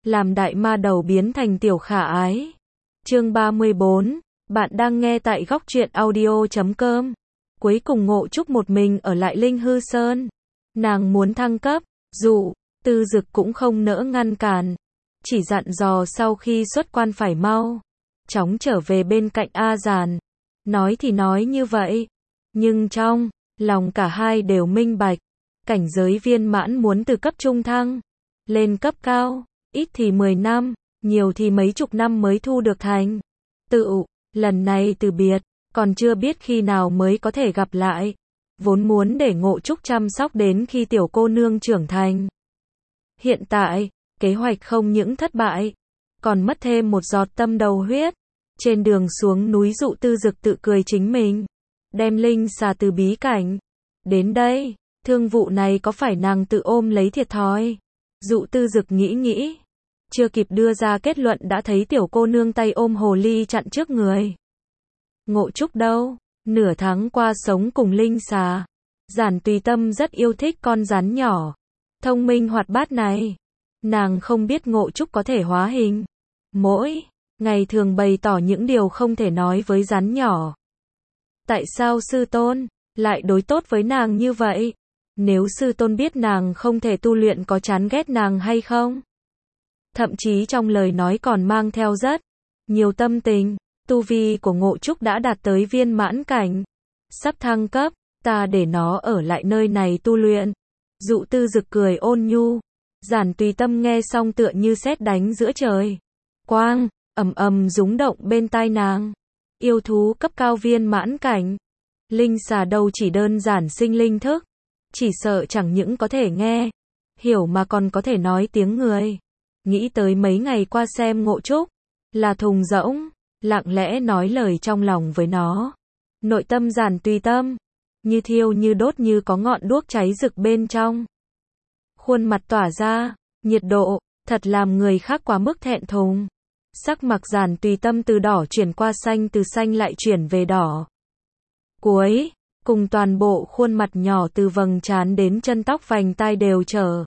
làm đại ma đầu biến thành tiểu khả ái. Chương 34, bạn đang nghe tại góc truyện audio.com. Cuối cùng Ngộ Trúc một mình ở lại Linh Hư Sơn. Nàng muốn thăng cấp, Dụ Tư Dực cũng không nỡ ngăn cản, chỉ dặn dò sau khi xuất quan phải mau chóng trở về bên cạnh A Giản. Nói thì nói như vậy, nhưng trong lòng cả hai đều minh bạch, cảnh giới viên mãn muốn từ cấp trung thăng lên cấp cao, ít thì 10 năm, nhiều thì mấy chục năm mới thu được thành tựu. Lần này từ biệt, còn chưa biết khi nào mới có thể gặp lại. Vốn muốn để Ngộ Trúc chăm sóc đến khi tiểu cô nương trưởng thành. Hiện tại, kế hoạch không những thất bại, còn mất thêm một giọt tâm đầu huyết. Trên đường xuống núi, Dụ Tư Dực tự cười chính mình đem linh xà từ bí cảnh đến đây. Thương vụ này có phải nàng tự ôm lấy thiệt thòi? Dụ Tư Dực nghĩ, chưa kịp đưa ra kết luận đã thấy tiểu cô nương tay ôm hồ ly chặn trước người. Ngộ Trúc đâu? Nửa tháng qua sống cùng linh xà, Giản Tùy Tâm rất yêu thích con rắn nhỏ thông minh hoạt bát này. Nàng không biết Ngộ Trúc có thể hóa hình, mỗi ngày thường bày tỏ những điều không thể nói với rắn nhỏ. Tại sao sư tôn lại đối tốt với nàng như vậy? Nếu sư tôn biết nàng không thể tu luyện có chán ghét nàng hay không? Thậm chí trong lời nói còn mang theo rất nhiều tâm tình. Tu vi của Ngộ Trúc đã đạt tới viên mãn cảnh, sắp thăng cấp, ta để nó ở lại nơi này tu luyện. Dụ Tư Dực cười ôn nhu. Giản Tùy Tâm nghe xong tựa như sét đánh giữa trời quang, ầm ầm rúng động bên tai nàng. Yêu thú cấp cao viên mãn cảnh, linh xà đâu chỉ đơn giản sinh linh thức, chỉ sợ chẳng những có thể nghe hiểu mà còn có thể nói tiếng người. Nghĩ tới mấy ngày qua xem Ngộ Trúc là thùng rỗng, lặng lẽ nói lời trong lòng với nó. Nội tâm Giản Tùy Tâm như thiêu như đốt, như có ngọn đuốc cháy rực bên trong. Khuôn mặt tỏa ra nhiệt độ, thật làm người khác quá mức thẹn thùng. Sắc mặt Giản Tùy Tâm từ đỏ chuyển qua xanh, từ xanh lại chuyển về đỏ. Cuối cùng toàn bộ khuôn mặt nhỏ từ vầng trán đến chân tóc vành tai đều trở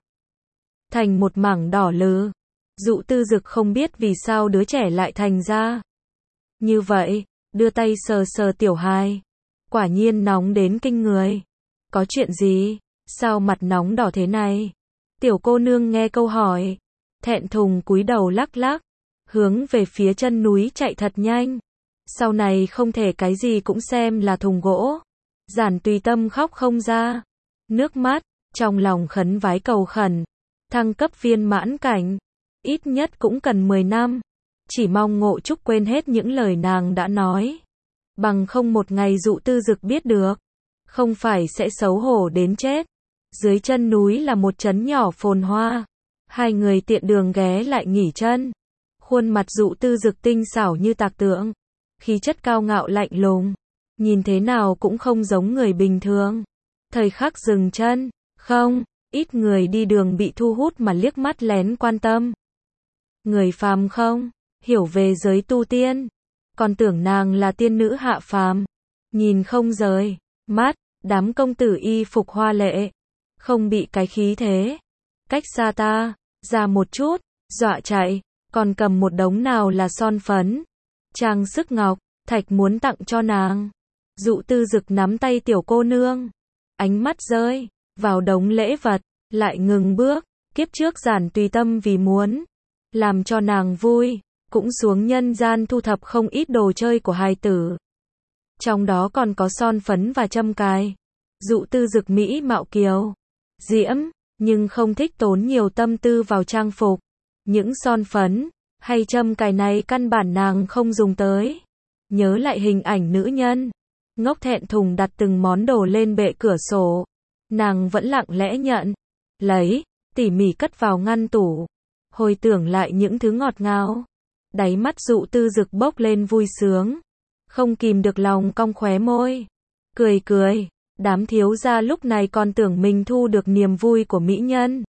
thành một mảng đỏ lừ. Dụ Tư Dực không biết vì sao đứa trẻ lại thành ra như vậy, đưa tay sờ sờ tiểu hài. Quả nhiên nóng đến kinh người. Có chuyện gì? Sao mặt nóng đỏ thế này? Tiểu cô nương nghe câu hỏi, thẹn thùng cúi đầu lắc lắc, hướng về phía chân núi chạy thật nhanh. Sau này không thể cái gì cũng xem là thùng gỗ. Giản Tùy Tâm khóc không ra nước mắt, trong lòng khấn vái cầu khẩn, thăng cấp viên mãn cảnh, ít nhất cũng cần 10 năm. Chỉ mong Ngộ Trúc quên hết những lời nàng đã nói, bằng không một ngày Dụ Tư Dực biết được, không phải sẽ xấu hổ đến chết. Dưới chân núi là một trấn nhỏ phồn hoa, hai người tiện đường ghé lại nghỉ chân. Khuôn mặt Dụ Tư Dực tinh xảo như tạc tượng, khí chất cao ngạo lạnh lùng, nhìn thế nào cũng không giống người bình thường. Thời khắc dừng chân, không ít người đi đường bị thu hút mà liếc mắt lén quan tâm. Người phàm không hiểu về giới tu tiên, còn tưởng nàng là tiên nữ hạ phàm, nhìn không rời mắt. Đám công tử y phục hoa lệ, không bị cái khí thế cách xa ta ra một chút, dọa chạy, còn cầm một đống nào là son phấn, trang sức ngọc thạch muốn tặng cho nàng. Dụ Tư Dực nắm tay tiểu cô nương, ánh mắt rơi vào đống lễ vật, lại ngừng bước. Kiếp trước Giản Tùy Tâm vì muốn làm cho nàng vui, cũng xuống nhân gian thu thập không ít đồ chơi của hài tử. Trong đó còn có son phấn và châm cài. Dụ Tư Dực mỹ mạo kiều diễm, nhưng không thích tốn nhiều tâm tư vào trang phục. Những son phấn hay châm cài này căn bản nàng không dùng tới. Nhớ lại hình ảnh nữ nhân ngốc thẹn thùng đặt từng món đồ lên bệ cửa sổ, nàng vẫn lặng lẽ nhận lấy, tỉ mỉ cất vào ngăn tủ. Hồi tưởng lại những thứ ngọt ngào, đáy mắt Dụ Tư Dực bốc lên vui sướng, không kìm được lòng cong khóe môi, cười. Đám thiếu gia lúc này còn tưởng mình thu được niềm vui của mỹ nhân,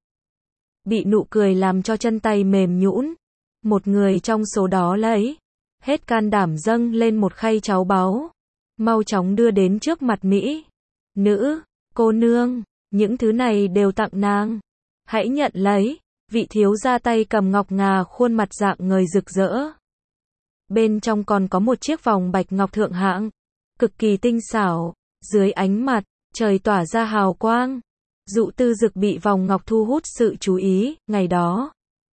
bị nụ cười làm cho chân tay mềm nhũn. Một người trong số đó lấy hết can đảm dâng lên một khay cháo báu, mau chóng đưa đến trước mặt mỹ nữ. Cô nương, những thứ này đều tặng nàng, hãy nhận lấy. Vị thiếu gia tay cầm ngọc ngà, khuôn mặt rạng ngời rực rỡ. Bên trong còn có một chiếc vòng bạch ngọc thượng hạng, cực kỳ tinh xảo, dưới ánh mặt trời tỏa ra hào quang. Dụ Tư Dực bị vòng ngọc thu hút sự chú ý, ngày đó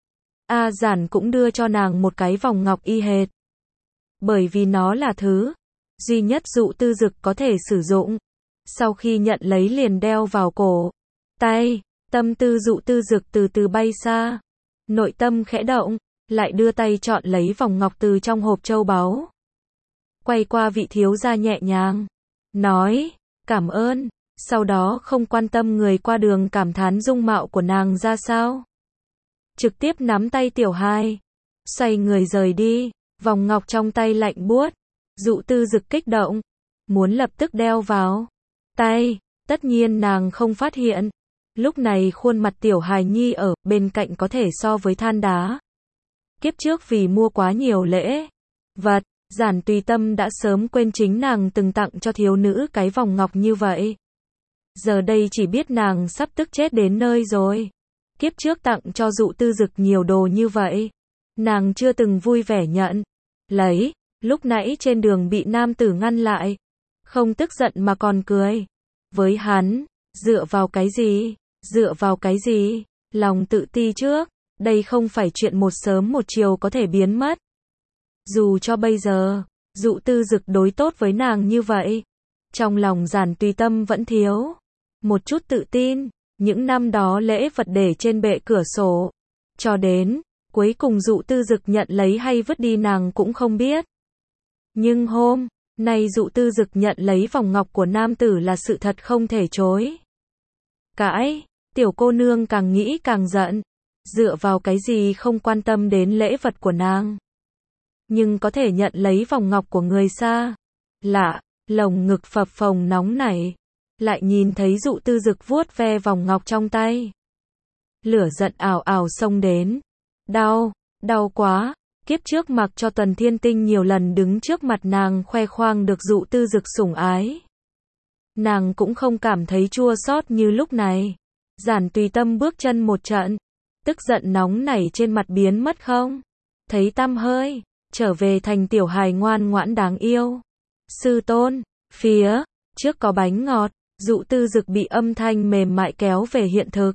A Giản cũng đưa cho nàng một cái vòng ngọc y hệt. Bởi vì nó là thứ duy nhất Dụ Tư Dực có thể sử dụng. Sau khi nhận lấy liền đeo vào cổ tay, tâm tư Dụ Tư Dực từ từ bay xa. Nội tâm khẽ động, lại đưa tay chọn lấy vòng ngọc từ trong hộp châu báu. Quay qua vị thiếu gia nhẹ nhàng nói, cảm ơn. Sau đó không quan tâm người qua đường cảm thán dung mạo của nàng ra sao. Trực tiếp nắm tay Tiểu Hài, xoay người rời đi, vòng ngọc trong tay lạnh buốt. Dụ Tư Dực kích động, muốn lập tức đeo vào tay, tất nhiên nàng không phát hiện. Lúc này khuôn mặt Tiểu Hài Nhi ở bên cạnh có thể so với than đá. Kiếp trước vì mua quá nhiều lễ vật, Giản Tùy Tâm đã sớm quên chính nàng từng tặng cho thiếu nữ cái vòng ngọc như vậy. Giờ đây chỉ biết nàng sắp tức chết đến nơi rồi. Kiếp trước tặng cho Dụ Tư Dực nhiều đồ như vậy, nàng chưa từng vui vẻ nhận lấy. Lúc nãy trên đường bị nam tử ngăn lại, không tức giận mà còn cười với hắn. Dựa vào cái gì? Dựa vào cái gì? Lòng tự ti trước, đây không phải chuyện một sớm một chiều có thể biến mất. Dù cho bây giờ, Dụ Tư Dực đối tốt với nàng như vậy, trong lòng Giản Tùy Tâm vẫn thiếu một chút tự tin. Những năm đó lễ vật để trên bệ cửa sổ, cho đến cuối cùng Dụ Tư Dực nhận lấy hay vứt đi nàng cũng không biết. Nhưng hôm nay Dụ Tư Dực nhận lấy vòng ngọc của nam tử là sự thật không thể chối cãi. Tiểu cô nương càng nghĩ càng giận. Dựa vào cái gì không quan tâm đến lễ vật của nàng, nhưng có thể nhận lấy vòng ngọc của người xa lạ. Lồng ngực phập phồng nóng nảy, lại nhìn thấy Dụ Tư Dực vuốt ve vòng ngọc trong tay. Lửa giận ảo ảo xông đến. Đau, đau quá. Kiếp trước mặc cho Tuần Thiên Tinh nhiều lần đứng trước mặt nàng khoe khoang được Dụ Tư Dực sủng ái, nàng cũng không cảm thấy chua xót như lúc này. Giản Tùy Tâm bước chân một trận, tức giận nóng nảy trên mặt biến mất không thấy tăm hơi, trở về thành tiểu hài ngoan ngoãn đáng yêu. Sư tôn, phía trước có bánh ngọt. Dụ Tư Dực bị âm thanh mềm mại kéo về hiện thực.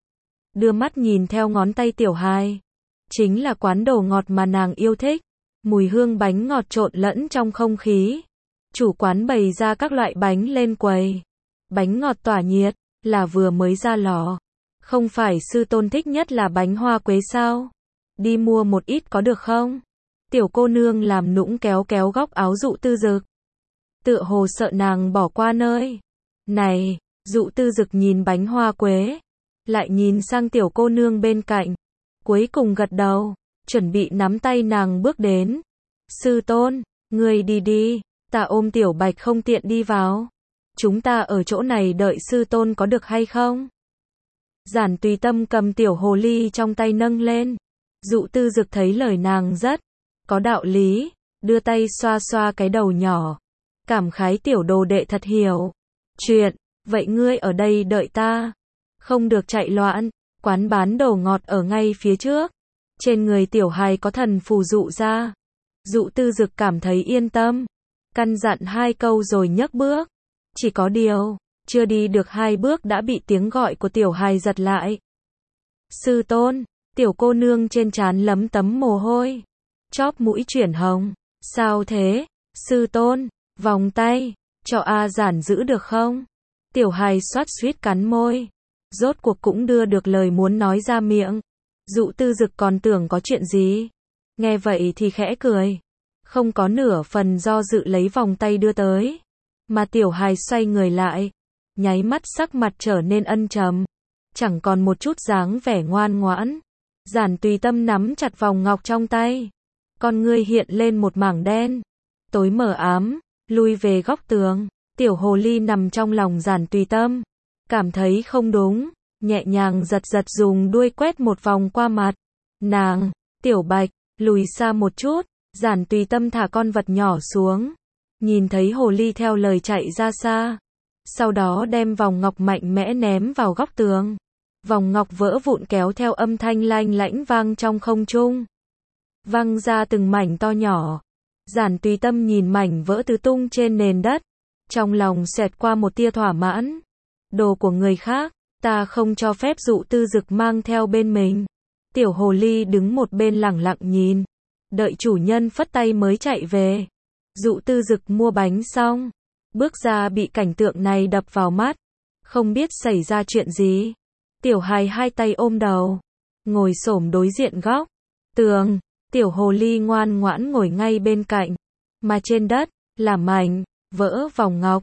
Đưa mắt nhìn theo ngón tay Tiểu Hài, chính là quán đồ ngọt mà nàng yêu thích. Mùi hương bánh ngọt trộn lẫn trong không khí. Chủ quán bày ra các loại bánh lên quầy. Bánh ngọt tỏa nhiệt, là vừa mới ra lò. Không phải sư tôn thích nhất là bánh hoa quế sao? Đi mua một ít có được không? Tiểu cô nương làm nũng kéo kéo góc áo Dụ Tư Dực, tựa hồ sợ nàng bỏ qua nơi này. Dụ Tư Dực nhìn bánh hoa quế, lại nhìn sang tiểu cô nương bên cạnh, cuối cùng gật đầu, chuẩn bị nắm tay nàng bước đến. Sư tôn, người đi đi, ta ôm Tiểu Bạch không tiện đi vào. Chúng ta ở chỗ này đợi sư tôn có được hay không? Giản Tùy Tâm cầm tiểu hồ ly trong tay nâng lên. Dụ Tư Dực thấy lời nàng rất có đạo lý, đưa tay xoa xoa cái đầu nhỏ, cảm khái tiểu đồ đệ thật hiểu chuyện. Vậy ngươi ở đây đợi ta, không được chạy loạn. Quán bán đồ ngọt ở ngay phía trước. Trên người Tiểu Hài có thần phù dụ ra. Dụ Tư Dực cảm thấy yên tâm, căn dặn 2 câu rồi nhấc bước. Chỉ có điều, chưa đi được 2 bước đã bị tiếng gọi của Tiểu Hài giật lại. Sư tôn, tiểu cô nương trên trán lấm tấm mồ hôi, chóp mũi chuyển hồng. Sao thế? Sư tôn, vòng tay cho A Giản giữ được không? Tiểu Hài xoát suýt cắn môi, rốt cuộc cũng đưa được lời muốn nói ra miệng. Dụ Tư Dực còn tưởng có chuyện gì, nghe vậy thì khẽ cười, không có nửa phần do dự lấy vòng tay đưa tới. Mà Tiểu Hài xoay người lại, nháy mắt sắc mặt trở nên ân trầm, chẳng còn một chút dáng vẻ ngoan ngoãn. Giản Tùy Tâm nắm chặt vòng ngọc trong tay, con ngươi hiện lên một mảng đen tối mờ ám, lui về góc tường. Tiểu hồ ly nằm trong lòng Giản Tùy Tâm, cảm thấy không đúng, nhẹ nhàng giật giật dùng đuôi quét một vòng qua mặt nàng. Tiểu Bạch, lùi xa một chút. Giản Tùy Tâm thả con vật nhỏ xuống, nhìn thấy hồ ly theo lời chạy ra xa, sau đó đem vòng ngọc mạnh mẽ ném vào góc tường. Vòng ngọc vỡ vụn kéo theo âm thanh lanh lảnh vang trong không trung. Văng ra từng mảnh to nhỏ. Giản Tùy Tâm nhìn mảnh vỡ tứ tung trên nền đất. Trong lòng xẹt qua một tia thỏa mãn. Đồ của người khác, ta không cho phép Dụ Tư Dực mang theo bên mình. Tiểu hồ ly đứng một bên lẳng lặng nhìn. Đợi chủ nhân phất tay mới chạy về. Dụ Tư Dực mua bánh xong. Bước ra bị cảnh tượng này đập vào mắt. Không biết xảy ra chuyện gì. Tiểu hài hai tay ôm đầu. Ngồi xổm đối diện góc tường. Tiểu hồ ly ngoan ngoãn ngồi ngay bên cạnh. Mà trên đất, là mảnh vỡ vòng ngọc.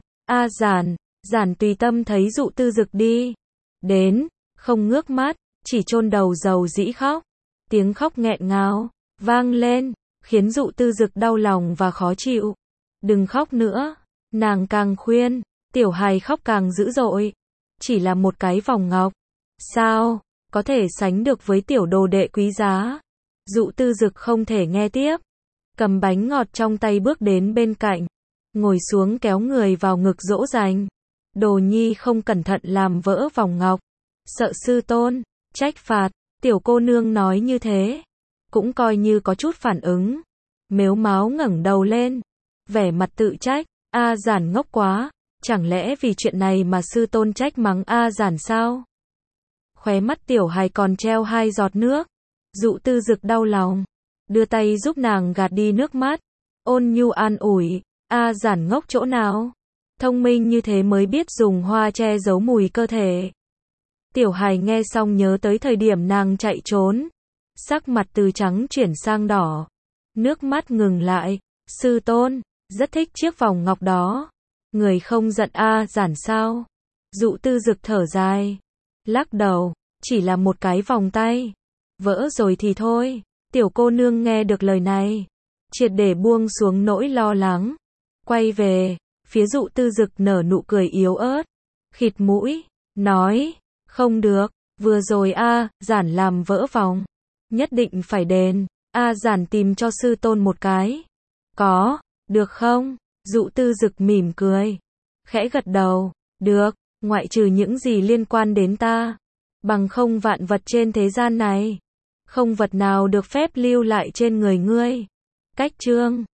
Giản Tùy Tâm thấy Dụ Tư Dực đi đến, không ngước mắt, chỉ chôn đầu dầu dĩ khóc. Tiếng khóc nghẹn ngào vang lên, khiến Dụ Tư Dực đau lòng và khó chịu. Đừng khóc nữa, nàng càng khuyên, tiểu hài khóc càng dữ dội. Chỉ là một cái vòng ngọc, sao có thể sánh được với tiểu đồ đệ quý giá. Dụ Tư Dực không thể nghe tiếp, cầm bánh ngọt trong tay bước đến bên cạnh, ngồi xuống kéo người vào ngực dỗ dành. Đồ nhi không cẩn thận làm vỡ vòng ngọc, sợ sư tôn trách phạt. Tiểu cô nương nói như thế, cũng coi như có chút phản ứng. Mếu máo ngẩng đầu lên, vẻ mặt tự trách. Giản ngốc quá, chẳng lẽ vì chuyện này mà sư tôn trách mắng Giản sao? Khóe mắt tiểu hài còn treo 2 giọt nước. Dụ Tư Dực đau lòng, đưa tay giúp nàng gạt đi nước mắt, ôn nhu an ủi. Giản ngốc chỗ nào? Thông minh như thế mới biết dùng hoa che giấu mùi cơ thể. Tiểu hài nghe xong nhớ tới thời điểm nàng chạy trốn, sắc mặt từ trắng chuyển sang đỏ, nước mắt ngừng lại. Sư tôn rất thích chiếc vòng ngọc đó, người không giận Giản sao? Dụ Tư Dực thở dài, lắc đầu, chỉ là một cái vòng tay, vỡ rồi thì thôi. Tiểu cô nương nghe được lời này, triệt để buông xuống nỗi lo lắng, quay về phía Dụ Tư Dực nở nụ cười yếu ớt, khịt mũi, nói, không được, vừa rồi Giản làm vỡ vòng, nhất định phải đền. Giản tìm cho sư tôn một cái, có được không? Dụ Tư Dực mỉm cười, khẽ gật đầu, được, ngoại trừ những gì liên quan đến ta, bằng không vạn vật trên thế gian này, không vật nào được phép lưu lại trên người ngươi. Cách chương